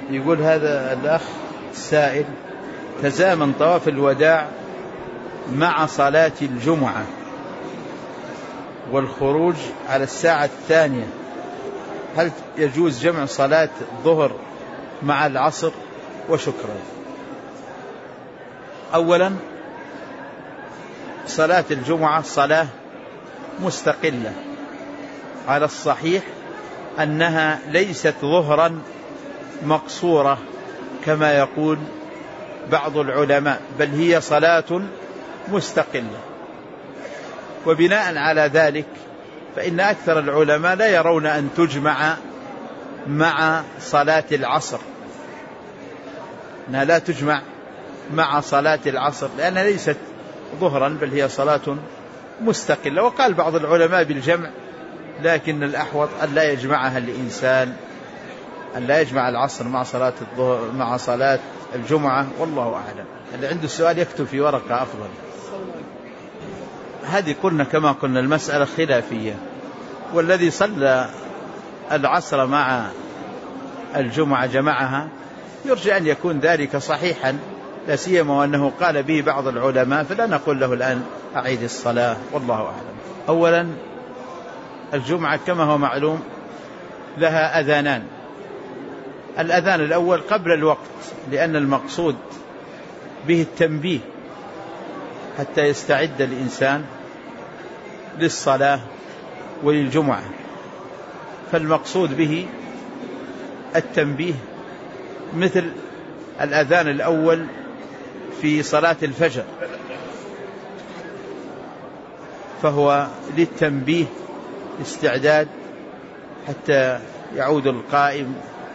يقول هذا الأخ السائل: تزامن طواف الوداع مع صلاة الجمعة والخروج على الساعة الثانية، هل يجوز جمع صلاة الظهر مع العصر؟ وشكرا. أولا، صلاة الجمعة صلاة مستقلة، على الصحيح أنها ليست ظهرا مقصورة كما يقول بعض العلماء، بل هي صلاة مستقلة. وبناء على ذلك فإن أكثر العلماء لا يرون أن تجمع مع صلاة العصر، أنها لا تجمع مع صلاة العصر لأنها ليست ظهرا بل هي صلاة مستقلة. وقال بعض العلماء بالجمع، لكن الأحوط أن لا يجمعها الإنسان، أن لا يجمع العصر مع صلاة الظهر مع صلاة الجمعة، والله أعلم. اللي عنده السؤال يكتب في ورقة أفضل. هذه قلنا كما قلنا المسألة خلافية، والذي صلى العصر مع الجمعة جمعها يرجى أن يكون ذلك صحيحا، لا سيما وأنه قال به بعض العلماء، فلا نقول له الآن أعيد الصلاة، والله أعلم. أولا، الجمعة كما هو معلوم لها أذانان. الأذان الأول قبل الوقت، لأن المقصود به التنبيه حتى يستعد الإنسان للصلاة وللجمعة، فالمقصود به التنبيه، مثل الأذان الأول في صلاة الفجر فهو للتنبيه، استعداد حتى يعود القائم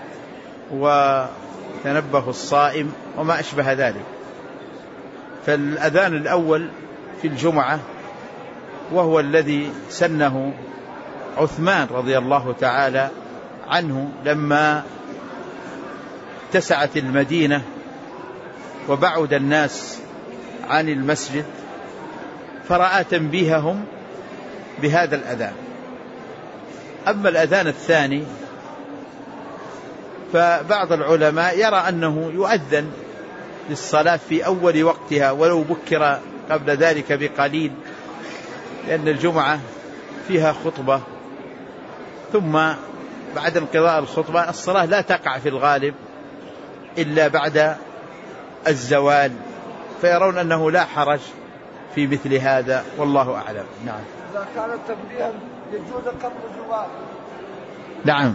وتنبه الصائم وما أشبه ذلك. فالأذان الأول في الجمعة وهو الذي سنه عثمان رضي الله تعالى عنه لما اتسعت المدينة وبعد الناس عن المسجد، فرأى تنبيههم بهذا الأذان. أما الأذان الثاني فبعض العلماء يرى أنه يؤذن للصلاة في أول وقتها ولو بكر قبل ذلك بقليل، لأن الجمعة فيها خطبة، ثم بعد انقضاء الخطبة الصلاة لا تقع في الغالب إلا بعد الزوال، فيرون أنه لا حرج في مثل هذا، والله أعلم. نعم. إذا كان التنبيه يجوز قبل الزوال. نعم.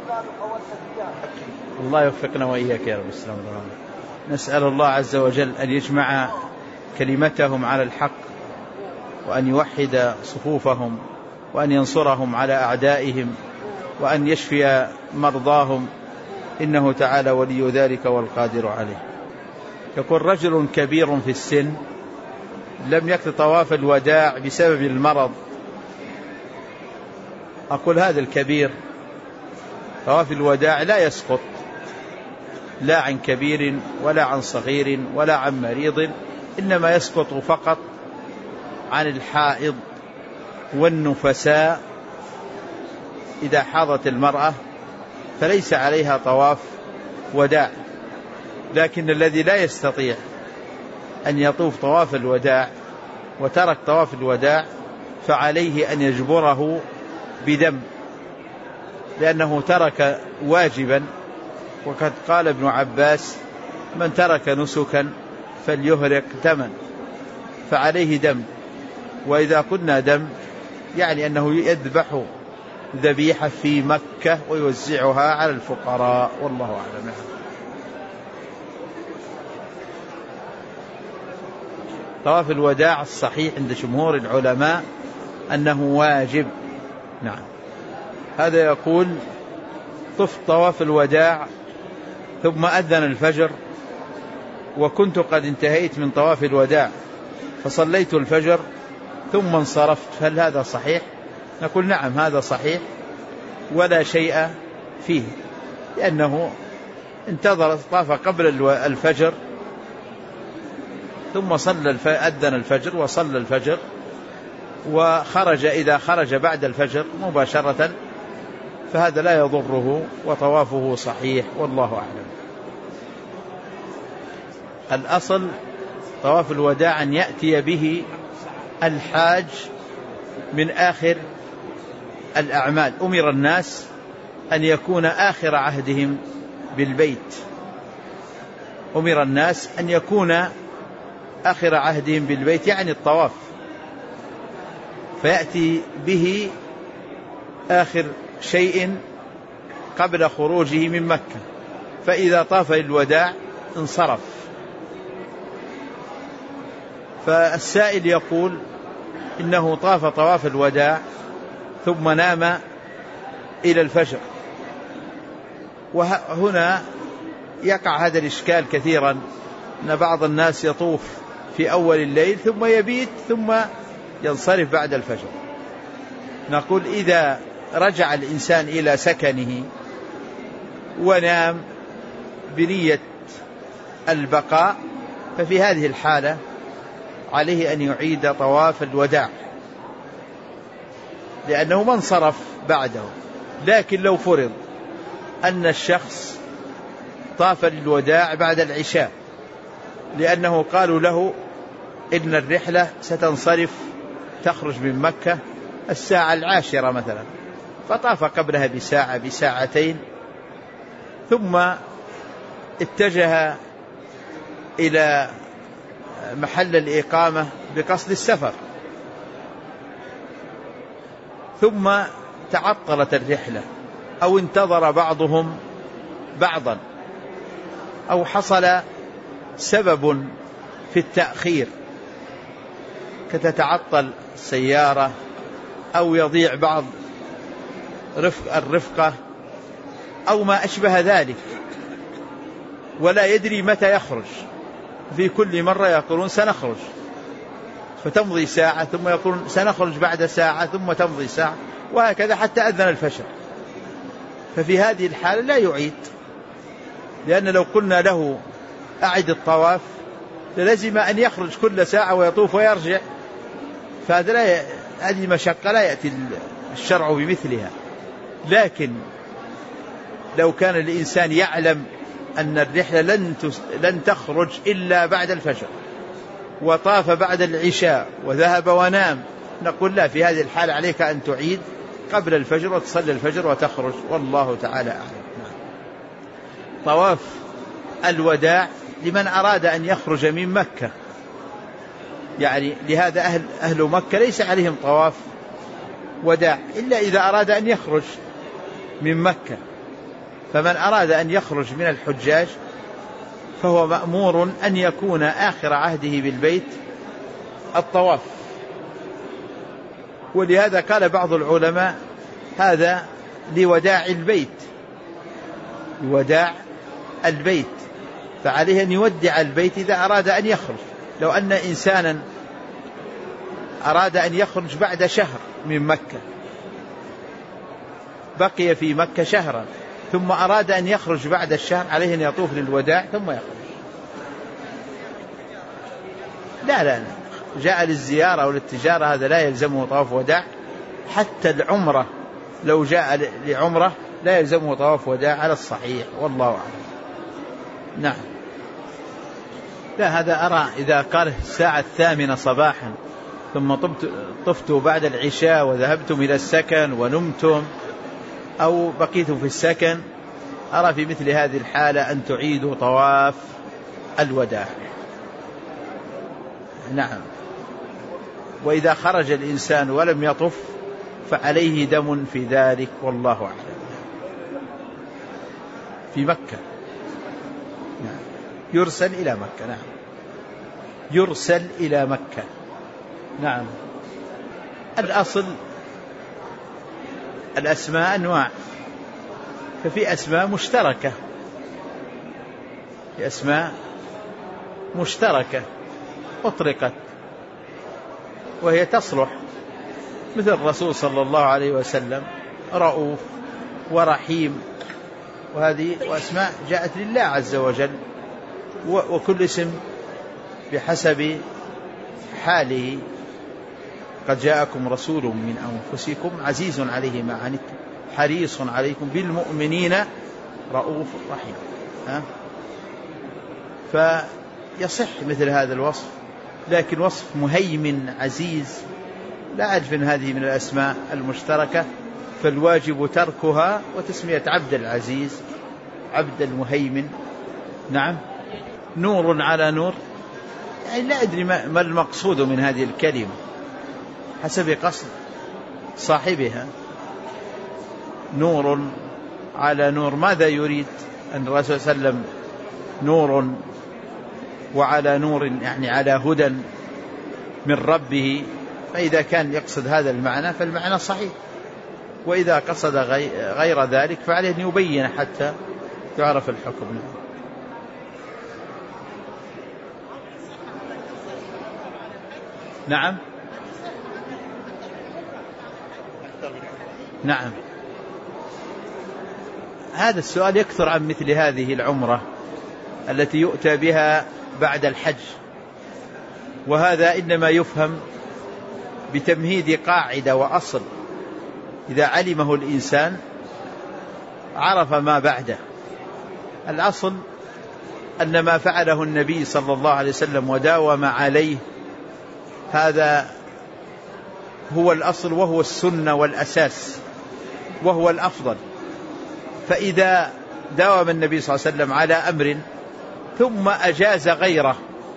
الله يوفقنا وإياك يا رب. السلام عليكم. نسأل الله عز وجل أن يجمع كلمتهم على الحق، وأن يوحد صفوفهم، وأن ينصرهم على أعدائهم، وأن يشفي مرضاهم، إنه تعالى ولي ذلك والقادر عليه. يقول: رجل كبير في السن لم يقض طواف الوداع بسبب المرض. أقول: هذا الكبير طواف الوداع لا يسقط لا عن كبير ولا عن صغير ولا عن مريض، إنما يسقط فقط عن الحائض والنفساء. إذا حاضت المرأة فليس عليها طواف وداع، لكن الذي لا يستطيع أن يطوف طواف الوداع وترك طواف الوداع فعليه أن يجبره بدم، لأنه ترك واجبا. وقد قال ابن عباس: من ترك نسكا فليهرق دما، فعليه دم. وإذا قلنا دم يعني أنه يذبح ذبيحة في مكة ويوزعها على الفقراء، والله أعلم. طواف الوداع الصحيح عند جمهور العلماء أنه واجب. نعم. هذا يقول: طفت طواف الوداع ثم أذن الفجر وكنت قد انتهيت من طواف الوداع فصليت الفجر ثم انصرفت، هل هذا صحيح؟ نقول: نعم، هذا صحيح ولا شيء فيه، لأنه انتظر طاف قبل الفجر ثم أذن الفجر وصلى الفجر وخرج. إذا خرج بعد الفجر مباشرة فهذا لا يضره وطوافه صحيح، والله أعلم. الأصل طواف الوداع أن يأتي به الحاج من آخر الأعمال. أمر الناس أن يكون آخر عهدهم بالبيت، أمر الناس أن يكون آخر عهدهم بالبيت يعني الطواف، فيأتي به آخر شيء قبل خروجه من مكة، فإذا طاف للوداع انصرف. فالسائل يقول إنه طاف طواف الوداع ثم نام إلى الفجر، وهنا يقع هذا الإشكال كثيرا، أن بعض الناس يطوف في أول الليل ثم يبيت ثم ينصرف بعد الفجر. نقول إذا رجع الإنسان إلى سكنه ونام بنية البقاء ففي هذه الحالة عليه أن يعيد طواف الوداع لأنه ما انصرف بعده. لكن لو فرض أن الشخص طاف للوداع بعد العشاء لأنه قالوا له إن الرحلة ستنصرف تخرج من مكة 10:00 مثلا، فطاف قبلها بساعة بساعتين ثم اتجه إلى محل الإقامة بقصد السفر، ثم تعطلت الرحلة أو انتظر بعضهم بعضا أو حصل سبب في التأخير كتتعطل السيارة أو يضيع بعض الرفقة أو ما أشبه ذلك، ولا يدري متى يخرج. في كل مرة يقولون سنخرج فتمضي ساعة ثم يقولون سنخرج بعد ساعة ثم تمضي ساعة، وهكذا حتى أذن الفجر. ففي هذه الحالة لا يعيد، لأن لو قلنا له أعد الطواف للزم أن يخرج كل ساعة ويطوف ويرجع، فهذه هذه مشقة لا يأتي الشرع بمثلها. لكن لو كان الإنسان يعلم أن الرحلة لن تخرج إلا بعد الفجر وطاف بعد العشاء وذهب ونام، نقول لا، في هذه الحالة عليك أن تعيد قبل الفجر وتصلي الفجر وتخرج، والله تعالى أعلم. طواف الوداع لمن أراد أن يخرج من مكة، يعني لهذا أهل مكة ليس عليهم طواف وداع إلا إذا أراد أن يخرج من مكة. فمن أراد أن يخرج من الحجاج فهو مأمور أن يكون آخر عهده بالبيت الطواف. ولهذا قال بعض العلماء هذا لوداع البيت، لوداع البيت، فعليه أن يودع البيت إذا أراد أن يخرج. لو أن إنسانا أراد أن يخرج بعد شهر من مكة، بقي في مكة شهرا ثم أراد أن يخرج بعد الشهر، عليه أن يطوف للوداع ثم يخرج. لا جاء للزيارة أو للتجارة هذا لا يلزمه طواف وداع. حتى العمرة لو جاء لعمرة لا يلزمه طواف وداع على الصحيح، والله أعلم. نعم. لا، هذا أرى إذا قال 8:00 صباحا ثم طفتوا بعد العشاء وذهبتم إلى السكن ونمتم أو بقيتم في السكن، أرى في مثل هذه الحالة أن تعيدوا طواف الوداع. نعم. وإذا خرج الإنسان ولم يطف فعليه دم في ذلك، والله أعلم. في مكة نعم. يرسل إلى مكة. نعم، يرسل إلى مكة. نعم. الأصل الأسماء أنواع، ففي أسماء مشتركة، في أسماء مشتركة أطلقت وهي تصلح، مثل الرسول صلى الله عليه وسلم رؤوف ورحيم، وهذه وأسماء جاءت لله عز وجل، وكل اسم بحسب حاله. قد جاءكم رسول من أنفسكم عزيز عليه ما عنتم حريص عليكم بالمؤمنين رؤوف رحيم. يصح مثل هذا الوصف، لكن وصف مهيمن عزيز لا أعرف أن هذه من الأسماء المشتركة، فالواجب تركها وتسمية عبد العزيز، عبد المهيمن. نعم. نور على نور، يعني لا أدري ما المقصود من هذه الكلمة حسب قصد صاحبها. نور على نور، ماذا يريد أن الرسول صلى الله عليه وسلم نور وعلى نور، يعني على هدى من ربه؟ فإذا كان يقصد هذا المعنى فالمعنى صحيح، وإذا قصد غير ذلك فعليه أن يبين حتى يعرف الحكم. نعم. نعم. هذا السؤال يكثر عن مثل هذه العمرة التي يؤتى بها بعد الحج، وهذا إنما يفهم بتمهيد قاعدة وأصل إذا علمه الإنسان عرف ما بعده. الأصل أن ما فعله النبي صلى الله عليه وسلم وداوم عليه هذا هو الأصل، وهو السنة والأساس، وهو الأفضل. فإذا داوم النبي صلى الله عليه وسلم على أمر ثم أجاز غيره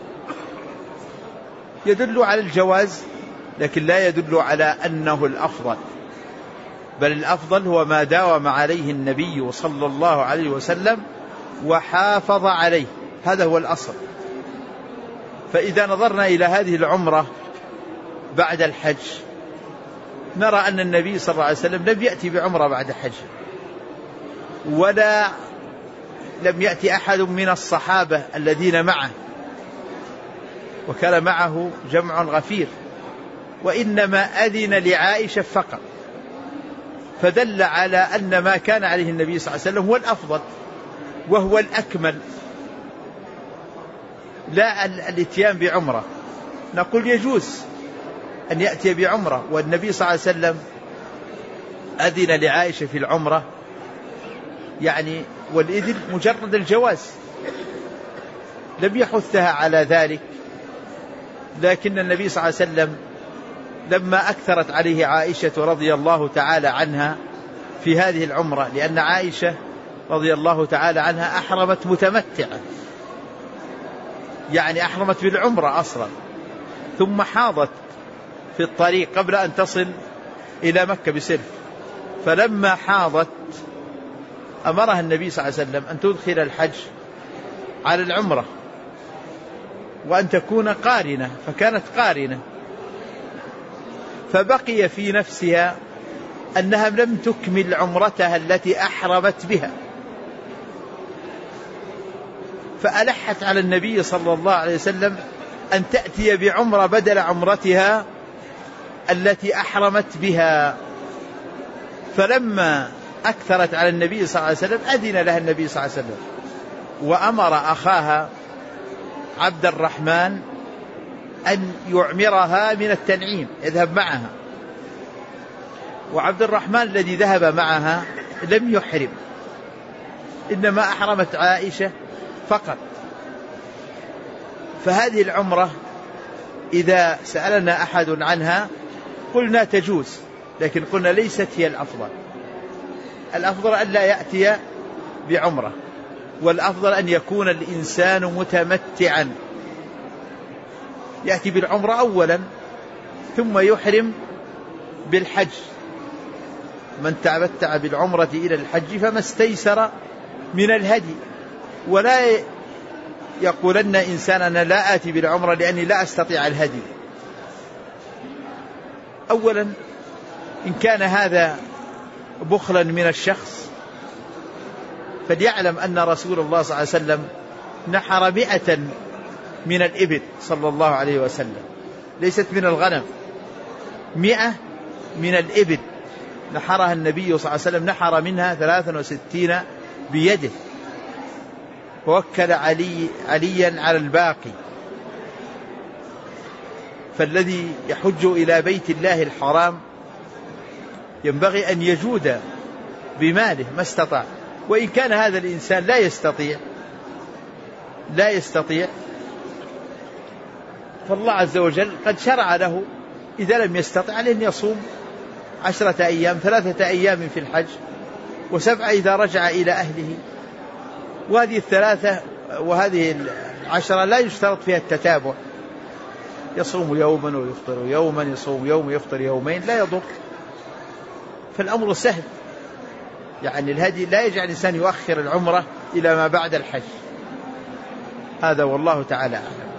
يدل على الجواز، لكن لا يدل على أنه الأفضل، بل الأفضل هو ما داوم عليه النبي صلى الله عليه وسلم وحافظ عليه، هذا هو الأصل. فإذا نظرنا إلى هذه العمرة بعد الحج نرى أن النبي صلى الله عليه وسلم لم يأتي بعمرة بعد حج، ولا لم يأتي أحد من الصحابة الذين معه، وكان معه جمع غفير، وإنما أذن لعائشة فقط، فدل على أن ما كان عليه النبي صلى الله عليه وسلم هو الأفضل وهو الأكمل، لا الاتيان بعمرة. نقول يجوز أن يأتي بعمرة، والنبي صلى الله عليه وسلم أذن لعائشة في العمرة، يعني والإذن مجرد الجواز، لم يحثها على ذلك. لكن النبي صلى الله عليه وسلم لما أكثرت عليه عائشة رضي الله تعالى عنها في هذه العمرة، لأن عائشة رضي الله تعالى عنها أحرمت متمتعة، يعني أحرمت بالعمرة أصلا، ثم حاضت في الطريق قبل أن تصل إلى مكة بسلف، فلما حاضت أمرها النبي صلى الله عليه وسلم أن تدخل الحج على العمرة وأن تكون قارنة، فكانت قارنة، فبقي في نفسها أنها لم تكمل عمرتها التي أحرمت بها، فألحت على النبي صلى الله عليه وسلم أن تأتي بعمرة بدل عمرتها التي أحرمت بها. فلما أكثرت على النبي صلى الله عليه وسلم أذن لها النبي صلى الله عليه وسلم، وأمر أخاها عبد الرحمن أن يعمرها من التنعيم، يذهب معها. وعبد الرحمن الذي ذهب معها لم يحرم، إنما أحرمت عائشة فقط. فهذه العمرة إذا سألنا أحد عنها قلنا تجوز، لكن قلنا ليست هي الأفضل. الأفضل أن لا يأتي بعمرة، والأفضل أن يكون الإنسان متمتعا، يأتي بالعمرة أولا ثم يحرم بالحج. من تمتع بالعمرة إلى الحج فما استيسر من الهدي، ولا يقولن إنسان أنا لا آتي بالعمرة لأني لا أستطيع الهدي. أولا إن كان هذا بخلا من الشخص فليعلم أن رسول الله صلى الله عليه وسلم نحر 100 من الإبل صلى الله عليه وسلم، ليست من الغنم، 100 من الإبل نحرها النبي صلى الله عليه وسلم، نحر منها 63 بيده، ووكل عليا على الباقي. فالذي يحج إلى بيت الله الحرام ينبغي أن يجود بماله ما استطاع، وإن كان هذا الإنسان لا يستطيع فالله عز وجل قد شرع له إذا لم يستطع أن يصوم 10 أيام، 3 أيام في الحج و7 إذا رجع إلى أهله. وهذه 3 وهذه 10 لا يشترط فيها التتابع، يصوم يوما ويفطر يوما، يصوم يوم ويفطر يومين، لا يضر. فالأمر سهل، يعني الهدي لا يجعل الإنسان يؤخر العمرة إلى ما بعد الحج. هذا والله تعالى أعلم.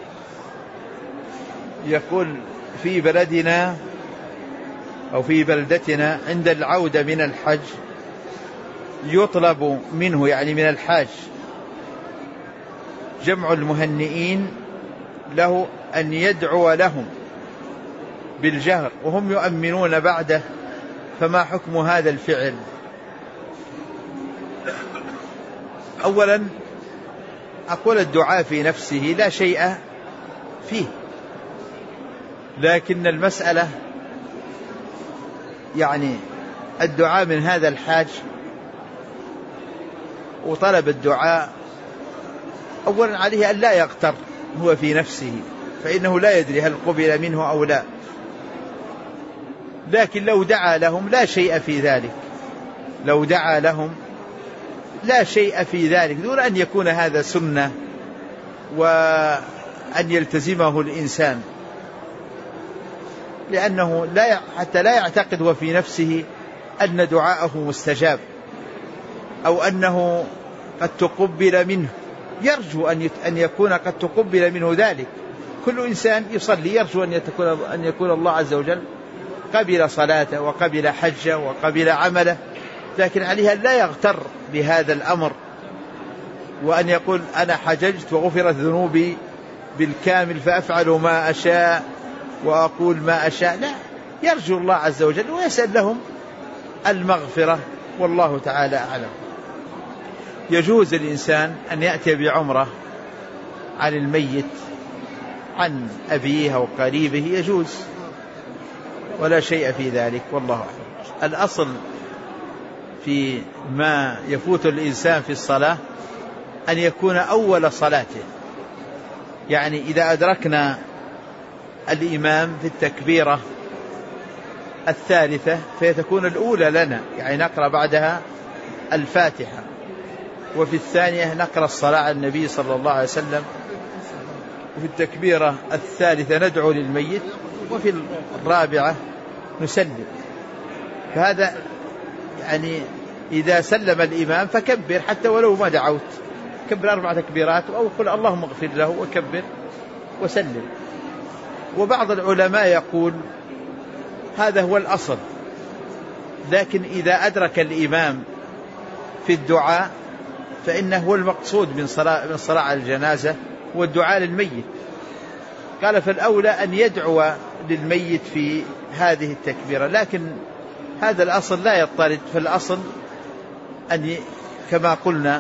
يقول في بلدنا أو في بلدتنا عند العودة من الحج يطلب منه، يعني من الحاج، جمع المهنئين له أن يدعو لهم بالجهر وهم يؤمنون بعده، فما حكم هذا الفعل؟ أولا أقول الدعاء في نفسه لا شيء فيه، لكن المسألة يعني الدعاء من هذا الحاج وطلب الدعاء، أولا عليه أن لا يغتر هو في نفسه، فإنه لا يدري هل قبل منه أو لا. لكن لو دعا لهم لا شيء في ذلك، لو دعا لهم لا شيء في ذلك، دون أن يكون هذا سنة وأن يلتزمه الإنسان، لأنه حتى لا يعتقد وفي نفسه أن دعاءه مستجاب أو أنه قد تقبل منه، يرجو أن يكون قد تقبل منه ذلك. كل إنسان يصلي يرجو أن يكون الله عز وجل قبل صلاته وقبل حجه وقبل عمله، لكن عليها لا يغتر بهذا الأمر وأن يقول أنا حججت وغفرت ذنوبي بالكامل فأفعل ما أشاء وأقول ما أشاء. لا، يرجو الله عز وجل ويسأل لهم المغفرة، والله تعالى أعلم. يجوز الإنسان أن يأتي بعمرة عن الميت، عن أبيه أو قريبه، يجوز ولا شيء في ذلك، والله أعلم. الأصل في ما يفوت الإنسان في الصلاة أن يكون أول صلاته، يعني إذا أدركنا الإمام في التكبيرة الثالثة فيتكون الأولى لنا، يعني نقرأ بعدها الفاتحة، وفي الثانية نقرأ الصلاة على النبي صلى الله عليه وسلم، وفي التكبيرة الثالثة ندعو للميت، وفي الرابعة نسلم. فهذا يعني إذا سلم الإمام فكبر حتى ولو ما دعوت، كبر 4 تكبيرات أو قل اللهم اغفر له وكبر وسلم. وبعض العلماء يقول هذا هو الأصل، لكن إذا أدرك الإمام في الدعاء فإنه هو المقصود من صلاة على الجنازة والدعاء للميت. قال فالأولى أن يدعو للميت في هذه التكبيرة، لكن هذا الأصل لا يضطرد، فالأصل أن كما قلنا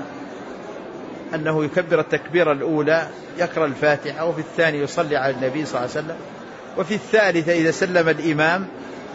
أنه يكبر التكبيرة الأولى يقرأ الفاتحة، وفي الثاني يصلي على النبي صلى الله عليه وسلم، وفي الثالثة إذا سلم الإمام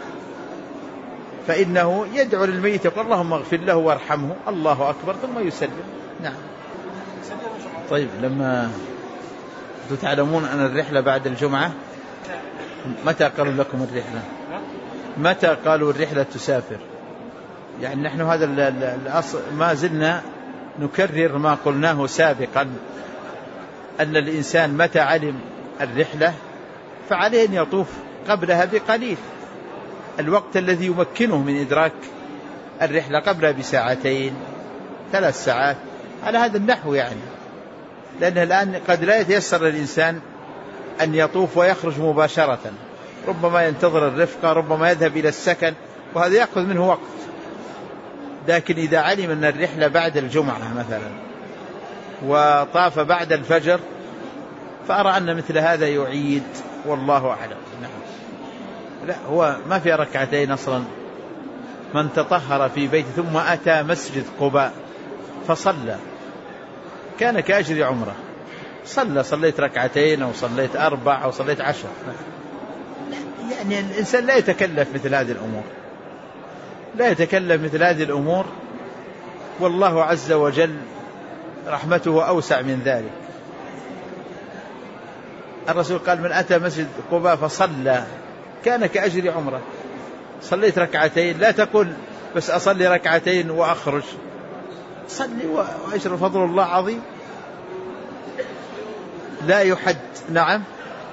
فإنه يدعو للميت يقول اللهم اغفر له وارحمه، الله أكبر، ثم يسلم. نعم. طيب، لما تعلمون أن الرحلة بعد الجمعة، متى قالوا لكم الرحلة؟ متى قالوا الرحلة تسافر؟ يعني نحن هذا الأصل ما زلنا نكرر ما قلناه سابقا، أن الإنسان متى علم الرحلة فعليه أن يطوف قبلها بقليل، الوقت الذي يمكنه من إدراك الرحلة قبلها بساعتين 3 ساعات على هذا النحو، يعني لأنه الآن قد لا يتيسر للإنسان أن يطوف ويخرج مباشرة، ربما ينتظر الرفقة، ربما يذهب إلى السكن، وهذا يأخذ منه وقت. لكن إذا علم أن الرحلة بعد الجمعة مثلا وطاف بعد الفجر فأرى أن مثل هذا يعيد، والله أعلم. نعم. لا، هو ما في ركعتين أصلا، من تطهر في بيت ثم أتى مسجد قباء فصلى كان كأجر عمره، صليت ركعتين أو صليت 4 أو صليت 10. يعني الإنسان لا يتكلف مثل هذه الأمور، لا يتكلف مثل هذه الأمور، والله عز وجل رحمته أوسع من ذلك. الرسول قال من أتى مسجد قباء فصلى كان كأجر عمره. صليت ركعتين، لا تقول بس أصلي ركعتين وأخرج، صلي وأجر فضل الله عظيم لا يحد. نعم،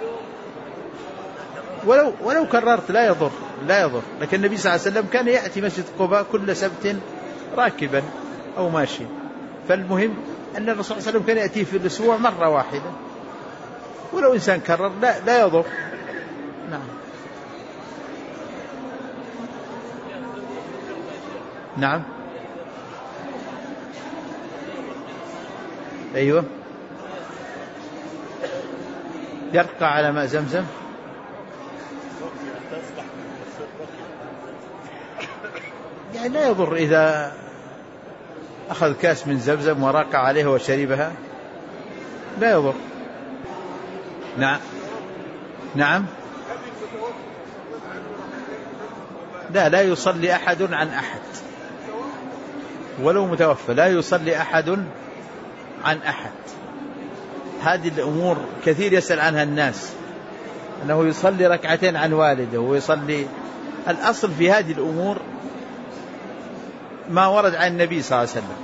ولو كررت لا يضر. لكن النبي صلى الله عليه وسلم كان يأتي مسجد قباء كل سبت راكبا أو ماشي، فالمهم أن الرسول صلى الله عليه وسلم كان يأتي في الأسبوع مرة واحدة، ولو إنسان كرر لا يضر. نعم. نعم. أيوة، يرقى على ماء زمزم. يعني لا يضر إذا أخذ كاس من زمزم ورقى عليه وشربها، لا يضر. نعم. نعم. لا يصلي أحد عن أحد ولو متوفى، لا يصلي أحد عن أحد. هذه الأمور كثير يسأل عنها الناس، أنه يصلي ركعتين عن والده ويصلي. الأصل في هذه الأمور ما ورد عن النبي صلى الله عليه وسلم،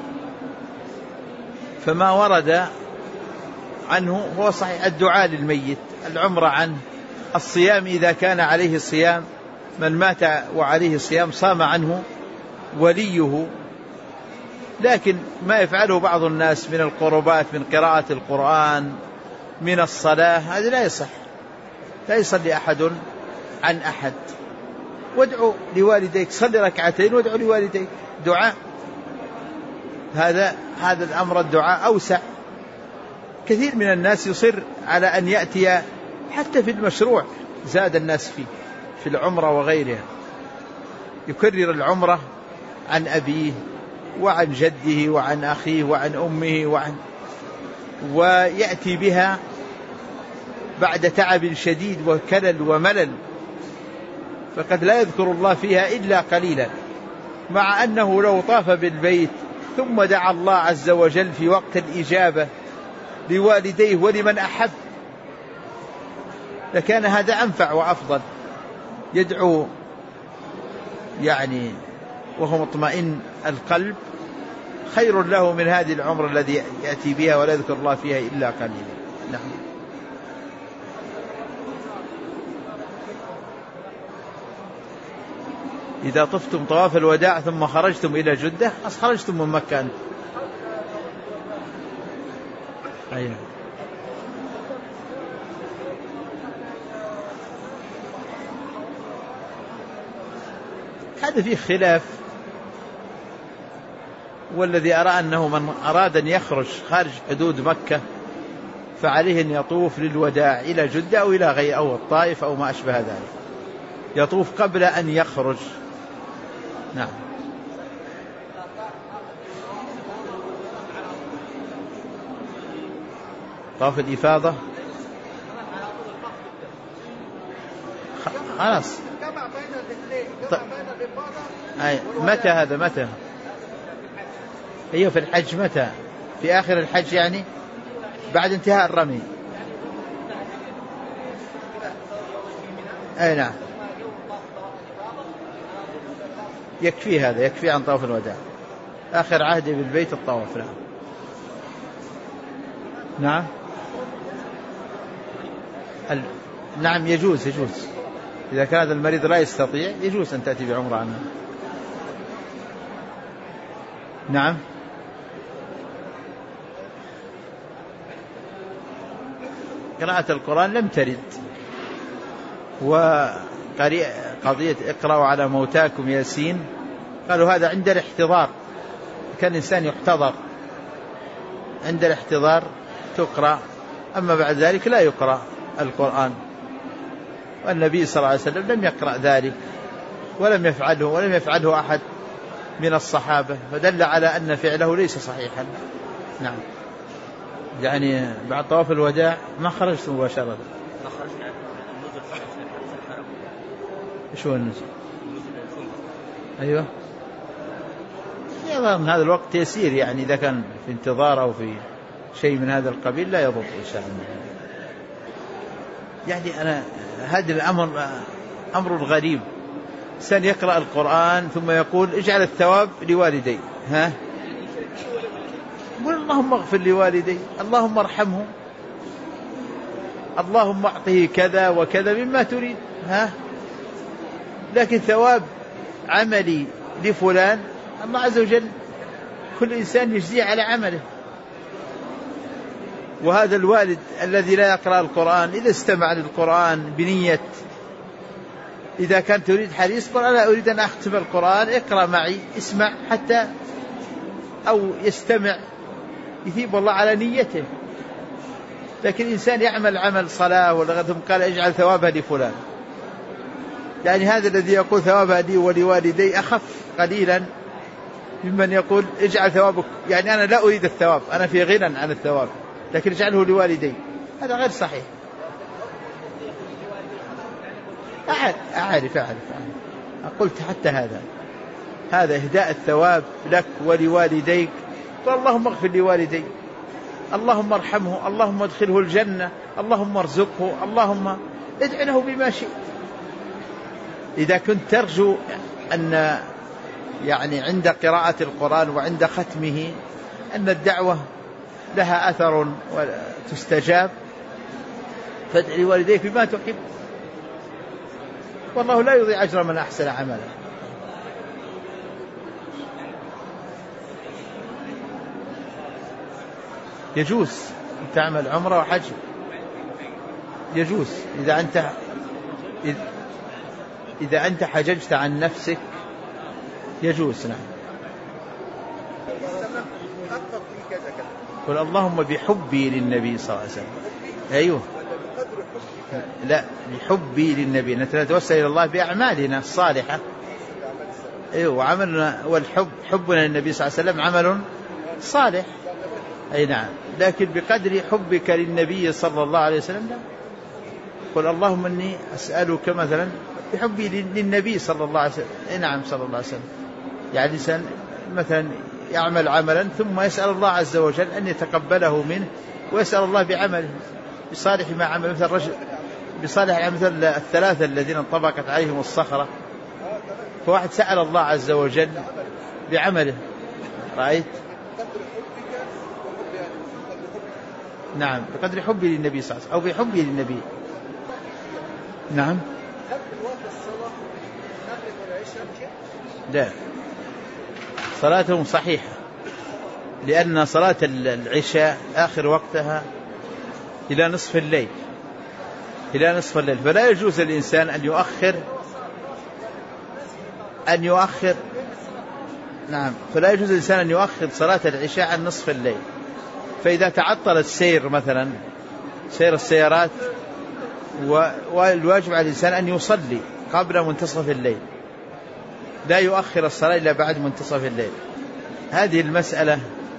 فما ورد عنه هو صحيح. الدعاء للميت، العمرة عنه، الصيام إذا كان عليه الصيام، من مات وعليه الصيام صام عنه وليه. لكن ما يفعله بعض الناس من القربات، من قراءة القرآن، من الصلاة، هذا لا يصح. لا يصلي أحد عن أحد. وادعو لوالديك، صلي ركعتين وادعو لوالديك دعاء. هذا الأمر الدعاء أوسع. كثير من الناس يصر على أن يأتي حتى في المشروع، زاد الناس في العمرة وغيرها، يكرر العمرة عن أبيه وعن جده وعن أخيه وعن أمه ويأتي بها بعد تعب شديد وكلل وملل، فقد لا يذكر الله فيها إلا قليلا، مع أنه لو طاف بالبيت ثم دعا الله عز وجل في وقت الإجابة لوالديه ولمن أحب لكان هذا أنفع وأفضل. يدعو يعني وهو مطمئن القلب خير له من هذه العمر الذي يأتي بها ولا يذكر الله فيها إلا قليلا. نعم. إذا طفتم طواف الوداع ثم خرجتم إلى جدة خرجتم من مكة. أيوة. هذا فيه خلاف، والذي أرى أنه من أراد أن يخرج خارج حدود مكة فعليه أن يطوف للوداع إلى جدة أو إلى غير أو الطائف أو ما أشبه ذلك، يطوف قبل أن يخرج. نعم. طواف الإفاضة خلاص. متى هذا؟ متى؟ أيوه في الحج. متى؟ في آخر الحج يعني بعد انتهاء الرمي. أي نعم، يكفي هذا، يكفي عن طواف الوداع. آخر عهد بالبيت الطواف. نعم. نعم. نعم يجوز إذا كان هذا المريض لا يستطيع يجوز أن تأتي بعمرة عنه. نعم. قراءة القرآن لم ترد، وقضية اقرأوا على موتاكم ياسين قالوا هذا عند الاحتضار، كان الإنسان يحتضر عند الاحتضار تقرأ، أما بعد ذلك لا يقرأ القرآن. والنبي صلى الله عليه وسلم لم يقرأ ذلك ولم يفعله أحد من الصحابة، فدل على أن فعله ليس صحيحا. نعم. يعني بعد طواف الوداع ما خرجت مباشرة. إيش هو النزول؟ أيوة. يظهر من هذا الوقت يسير، يعني إذا كان في انتظار أو في شيء من هذا القبيل لا يضر إن شاء الله. يعني هذا الأمر أمر غريب. إنسان يقرأ القرآن ثم يقول اجعل الثواب لوالدي، قل اللهم اغفر لوالدي، اللهم ارحمه، اللهم اعطه كذا وكذا مما تريد، لكن ثواب عملي لفلان الله عز وجل كل إنسان يجزيه على عمله. وهذا الوالد الذي لا يقرأ القرآن إذا استمع للقرآن بنية، إذا كان تريد حديث قل أنا أريد أن أختم القرآن اقرأ معي، اسمع حتى أو يستمع، يثيب الله على نيته. لكن إنسان يعمل عمل صلاة ولا ثم قال اجعل ثوابها لفلان، يعني هذا الذي يقول ثوابها لي ولوالدي أخف قليلا ممن يقول اجعل ثوابك، يعني أنا لا أريد الثواب، أنا في غنى عن الثواب، لكن اجعله لوالدي. هذا غير صحيح. أعرف قلت حتى هذا إهداء الثواب لك ولوالديك، اللهم اغفر لوالدي، اللهم ارحمه، اللهم ادخله الجنة، اللهم ارزقه، اللهم ادع له بما شئت. إذا كنت ترجو أن يعني عند قراءة القرآن وعند ختمه أن الدعوة لها أثر وتستجاب، فادع لوالديك بما تحب، والله لا يضيع أجر من أحسن عملا. يجوز تعمل عمرة وحج، يجوز إذا أنت حججت عن نفسك يجوز. نعم. قل اللهم بحبي للنبي صلى الله عليه وسلم. أيوه، لا بحبي للنبي، نتوسل إلى الله بأعمالنا الصالحة. أيوه، وعملنا والحب، حبنا للنبي صلى الله عليه وسلم عمل صالح. أي نعم، لكن بقدر حبك للنبي صلى الله عليه وسلم لا. قل اللهم إني أسألك مثلا بحبي للنبي صلى الله عليه وسلم. أي نعم، صلى الله عليه وسلم. يعني إنسان مثلا يعمل عملا ثم يسأل الله عز وجل أن يتقبله منه، ويسأل الله بعمله بصالح ما عمل، مثل الرجل بصالح مثل الثلاثة الذين انطبقت عليهم الصخرة، فواحد سأل الله عز وجل بعمله، رأيت؟ نعم، بقدر حبي للنبي صلى الله عليه وسلم أو بحبي للنبي. نعم. لا، صلاتهم صحيحة، لأن صلاة العشاء آخر وقتها إلى نصف الليل، فلا يجوز للإنسان أن يؤخر نعم، فلا يجوز للإنسان أن يؤخر صلاة العشاء عن نصف الليل. فإذا تعطل السير مثلا سير السيارات، والواجب على الإنسان أن يصلي قبل منتصف الليل، لا يؤخر الصلاة إلا بعد منتصف الليل. هذه المسألة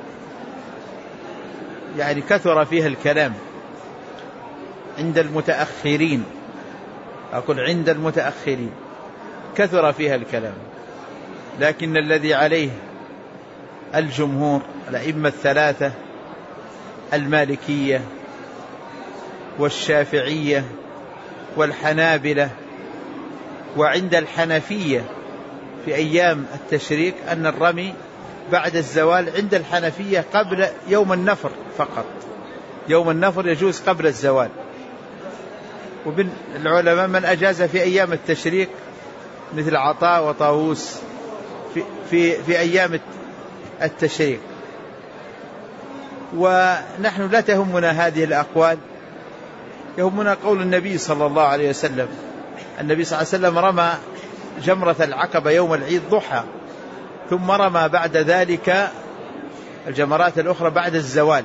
يعني كثر فيها الكلام عند المتأخرين، أقول عند المتأخرين كثر فيها الكلام، لكن الذي عليه الجمهور الأئمة الثلاثة المالكية والشافعية والحنابلة وعند الحنفية في أيام التشريق أن الرمي بعد الزوال عند الحنفية قبل يوم النفر فقط، يوم النفر يجوز قبل الزوال. ومن العلماء من أجاز في أيام التشريق مثل عطاء وطاووس في أيام التشريق. ونحن لا تهمنا هذه الأقوال، يهمنا قول النبي صلى الله عليه وسلم. النبي صلى الله عليه وسلم رمى جمرة العقبة يوم العيد ضحى، ثم رمى بعد ذلك الجمرات الأخرى بعد الزوال.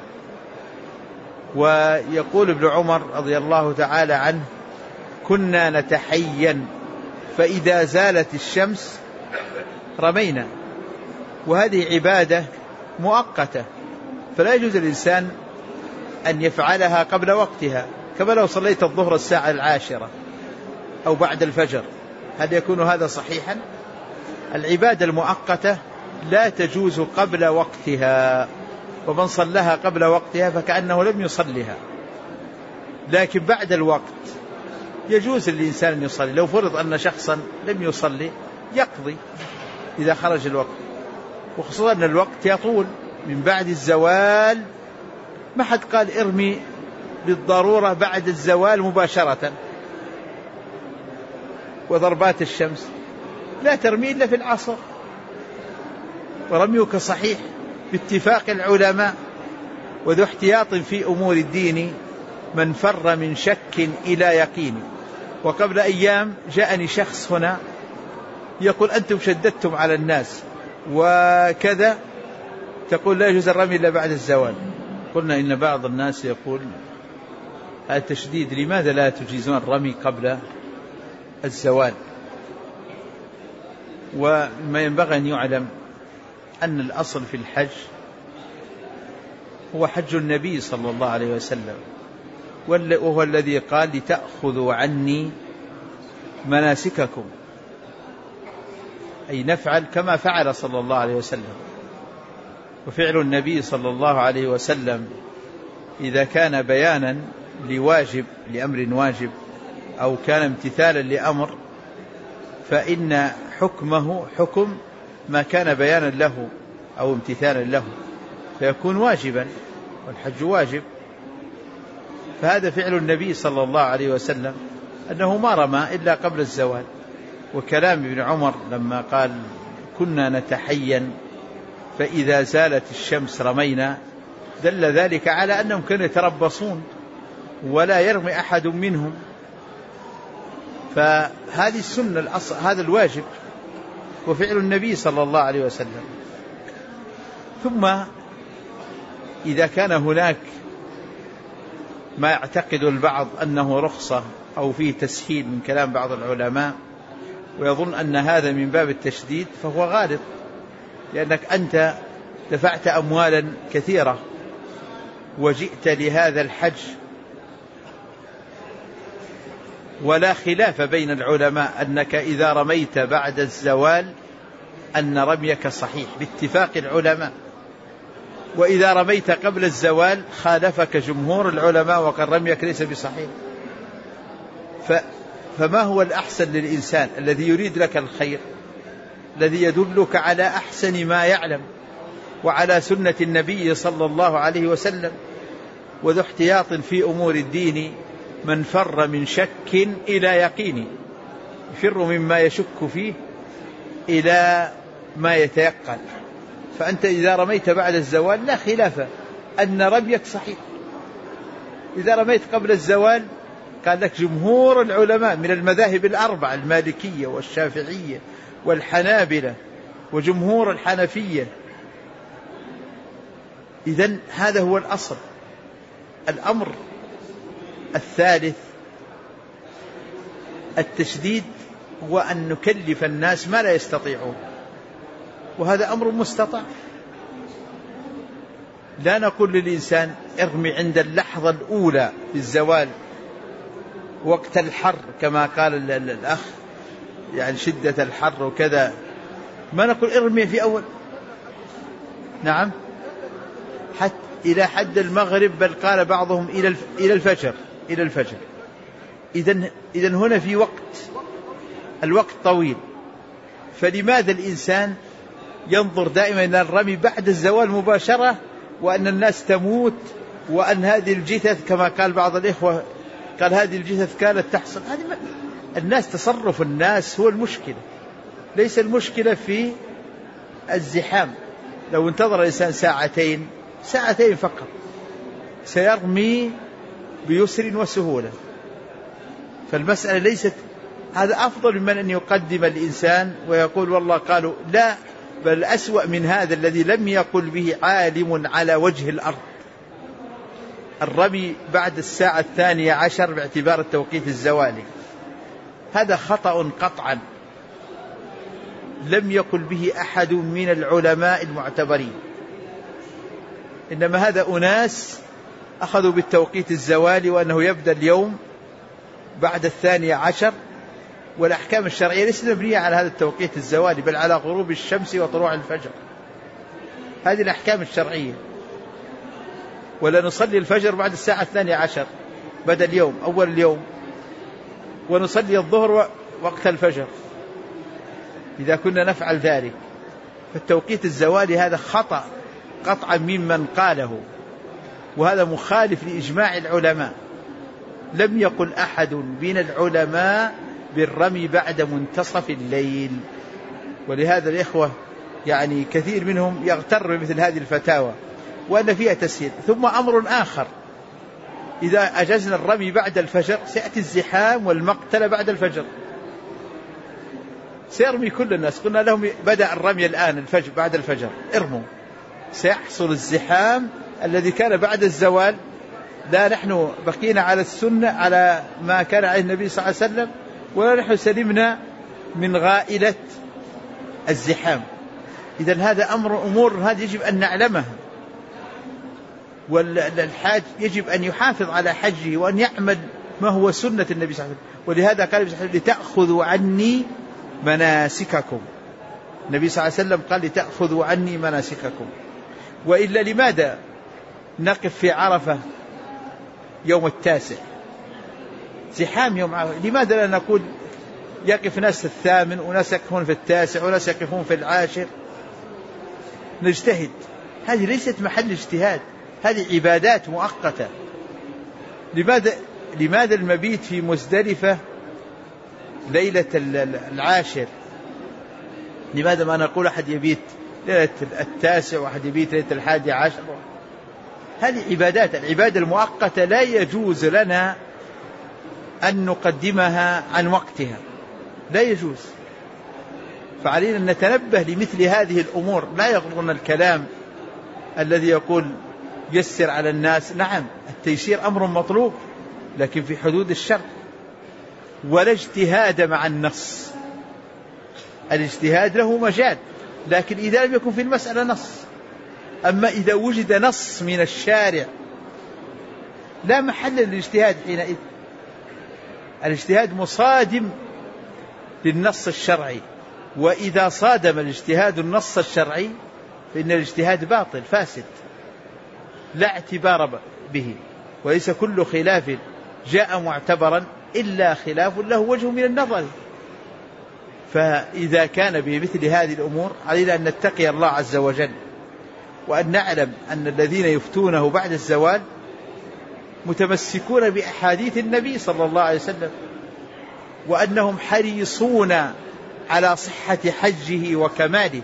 ويقول ابن عمر رضي الله تعالى عنه: كنا نتحين فإذا زالت الشمس رمينا. وهذه عبادة مؤقتة، فلا يجوز للإنسان أن يفعلها قبل وقتها، كما لو صليت الظهر الساعة 10 أو بعد الفجر، هل يكون هذا صحيحا؟ العبادة المؤقتة لا تجوز قبل وقتها، ومن صلىها قبل وقتها فكأنه لم يصلها. لكن بعد الوقت يجوز للإنسان أن يصلي. لو فرض أن شخصا لم يصلي يقضي إذا خرج الوقت، وخصوصا أن الوقت يطول من بعد الزوال. ما حد قال ارمي بالضرورة بعد الزوال مباشرة، وضربات الشمس لا ترمي إلا في العصر، ورميك صحيح باتفاق العلماء. وذو احتياط في أمور الدين من فر من شك إلى يقين. وقبل أيام جاءني شخص هنا يقول أنتم شددتم على الناس وكذا، تقول لا يجوز الرمي إلا بعد الزوال. قلنا إن بعض الناس يقول هذا تشديد، لماذا لا تجيزون الرمي قبل الزوال؟ وما ينبغي أن يعلم أن الأصل في الحج هو حج النبي صلى الله عليه وسلم، وهو الذي قال لتأخذوا عني مناسككم، أي نفعل كما فعل صلى الله عليه وسلم. وفعل النبي صلى الله عليه وسلم إذا كان بيانا لواجب، لأمر واجب، أو كان امتثالا لأمر، فإن حكمه حكم ما كان بيانا له أو امتثالا له، فيكون واجبا، والحج واجب. فهذا فعل النبي صلى الله عليه وسلم، أنه ما رمى إلا قبل الزوال. وكلام ابن عمر لما قال كنا نتحين فإذا زالت الشمس رمينا، دل ذلك على أنهم كانوا يتربصون ولا يرمي أحد منهم. فهذه السنة، هذا الواجب وفعل النبي صلى الله عليه وسلم. ثم إذا كان هناك ما يعتقد البعض أنه رخصة أو فيه تسهيل من كلام بعض العلماء ويظن أن هذا من باب التشديد، فهو غالط، لأنك أنت دفعت أموالا كثيرة وجئت لهذا الحج، ولا خلاف بين العلماء أنك إذا رميت بعد الزوال أن رميك صحيح باتفاق العلماء، وإذا رميت قبل الزوال خالفك جمهور العلماء وقال رميك ليس بصحيح. فما هو الأحسن للإنسان الذي يريد لك الخير، الذي يدلك على أحسن ما يعلم وعلى سنة النبي صلى الله عليه وسلم؟ وذو احتياط في أمور الدين من فر من شك إلى يقين، يفر مما يشك فيه إلى ما يتيقن. فأنت إذا رميت بعد الزوال لا خلاف أن رميك صحيح. إذا رميت قبل الزوال قال لك جمهور العلماء من المذاهب الأربعة، المالكية والشافعية والحنابلة وجمهور الحنفية، إذن هذا هو الأصل. الأمر الثالث التشديد، هو أن نكلف الناس ما لا يستطيعون، وهذا أمر مستطاع. لا نقول للإنسان ارمي عند اللحظة الأولى بالزوال وقت الحر كما قال الأخ، يعني شدة الحر وكذا، ما نقول ارمي في أول، نعم، حتى إلى حد المغرب، بل قال بعضهم إلى الفجر. إذن هنا في الوقت طويل، فلماذا الإنسان ينظر دائما إلى الرمي بعد الزوال مباشرة، وأن الناس تموت، وأن هذه الجثث كما قال بعض الإخوة، قال هذه الجثث كانت تحصل. الناس، تصرف الناس هو المشكلة، ليس المشكلة في الزحام. لو انتظر الإنسان ساعتين فقط سيرمي بيسر وسهولة. فالمسألة ليست، هذا أفضل من أن يقدم الإنسان ويقول والله قالوا لا، بل أسوأ من هذا الذي لم يقل به عالم على وجه الأرض، الرمي بعد الساعة 12 باعتبار التوقيت الزوالي. هذا خطأ قطعا لم يقل به أحد من العلماء المعتبرين، إنما هذا أناس أخذوا بالتوقيت الزوالي وأنه يبدأ اليوم بعد 12، والأحكام الشرعية ليست مبنية على هذا التوقيت الزوالي، بل على غروب الشمس وطلوع الفجر. هذه الأحكام الشرعية. ولا نصلي الفجر بعد الساعة 12 بدأ اليوم، أول اليوم. ونصلي الظهر وقت الفجر إذا كنا نفعل ذلك. فالتوقيت الزوالي هذا خطأ قطعا ممن قاله، وهذا مخالف لإجماع العلماء. لم يقل أحد من العلماء بالرمي بعد منتصف الليل. ولهذا الإخوة يعني كثير منهم يغتر بمثل هذه الفتاوى وأن فيها تسهيل. ثم أمر آخر، إذا أجزنا الرمي بعد الفجر سيأتي الزحام والمقتل بعد الفجر، سيرمي كل الناس. قلنا لهم بدأ الرمي الآن الفجر بعد الفجر ارموا، سيحصل الزحام الذي كان بعد الزوال. لا نحن بقينا على السنة على ما كان عليه النبي صلى الله عليه وسلم، ولا نحن سلمنا من غائلة الزحام. إذن هذا أمور هذا يجب أن نعلمها، والحاج يجب أن يحافظ على حجه وأن يعمل ما هو سنة النبي صلى الله عليه وسلم. ولهذا قال النبي صلى الله عليه وسلم لتأخذوا عني مناسككم. النبي صلى الله عليه وسلم قال لتأخذوا عني مناسككم. وإلا لماذا نقف في عرفة يوم 9 زحام يوم عرفة؟ لماذا لا نقول يقف ناس 8 وناس يقفون في 9 وناس يقفون في 10؟ نجتهد. هذه ليست محل اجتهاد، هذه عبادات مؤقتة. لماذا المبيت في مزدلفة ليلة 10؟ لماذا ما نقول أحد يبيت ليلة 9 وأحد يبيت ليلة 11؟ هذه عبادات. العبادة المؤقتة لا يجوز لنا أن نقدمها عن وقتها، لا يجوز. فعلينا أن نتنبه لمثل هذه الأمور. لا يغرنا الكلام الذي يقول يسر على الناس. نعم التيسير أمر مطلوب، لكن في حدود الشرع، ولا اجتهاد مع النص. الاجتهاد له مجال، لكن إذا لم يكن في المسألة نص. أما إذا وجد نص من الشارع لا محل للاجتهاد حينئذ. الاجتهاد مصادم للنص الشرعي، وإذا صادم الاجتهاد النص الشرعي فإن الاجتهاد باطل فاسد لا اعتبار به. وليس كل خلاف جاء معتبرا إلا خلاف له وجه من النظر. فإذا كان بمثل هذه الأمور علينا أن نتقي الله عز وجل، وأن نعلم أن الذين يفتونه بعد الزوال متمسكون بأحاديث النبي صلى الله عليه وسلم، وأنهم حريصون على صحة حجه وكماله.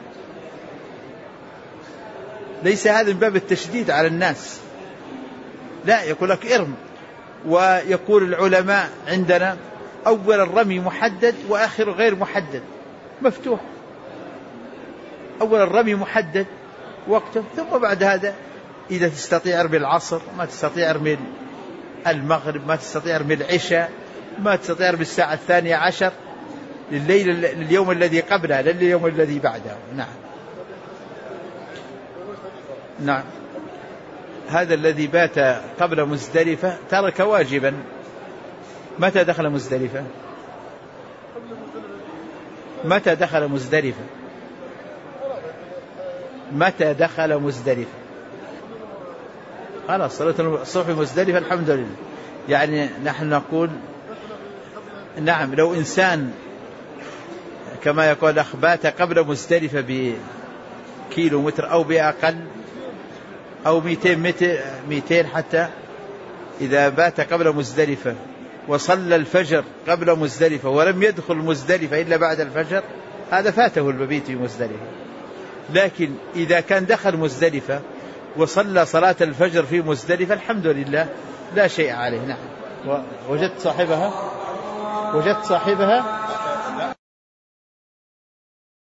ليس هذا من باب التشديد على الناس، لا، يقول لك ارم. ويقول العلماء عندنا أول الرمي محدد وآخر غير محدد، مفتوح. أول الرمي محدد وقته، ثم بعد هذا إذا تستطيع ارمي العصر، ما تستطيع ارمي المغرب، ما تستطيع ارمي العشاء، ما تستطيع ارمي الساعة 12 لليوم الذي قبلها، لا لليوم الذي بعدها. نعم نعم. هذا الذي بات قبل مزدلفة ترك واجبا. متى دخل مزدلفة؟ متى دخل مزدلفة؟ متى دخل مزدلفة؟ خلاص صلاة الصبح مزدلفة الحمد لله. يعني نحن نقول نعم، لو إنسان كما يقول الأخ بات قبل مزدلفة بكيلو متر أو بأقل أو 200 حتى، إذا بات قبل مزدلفة وصلى الفجر قبل مزدلفة ولم يدخل مزدلفة إلا بعد الفجر، هذا فاته المبيت في مزدلفة. لكن إذا كان دخل مزدلفة وصلى صلاة الفجر في مزدلفة الحمد لله لا شيء عليه. نعم. وجدت صاحبها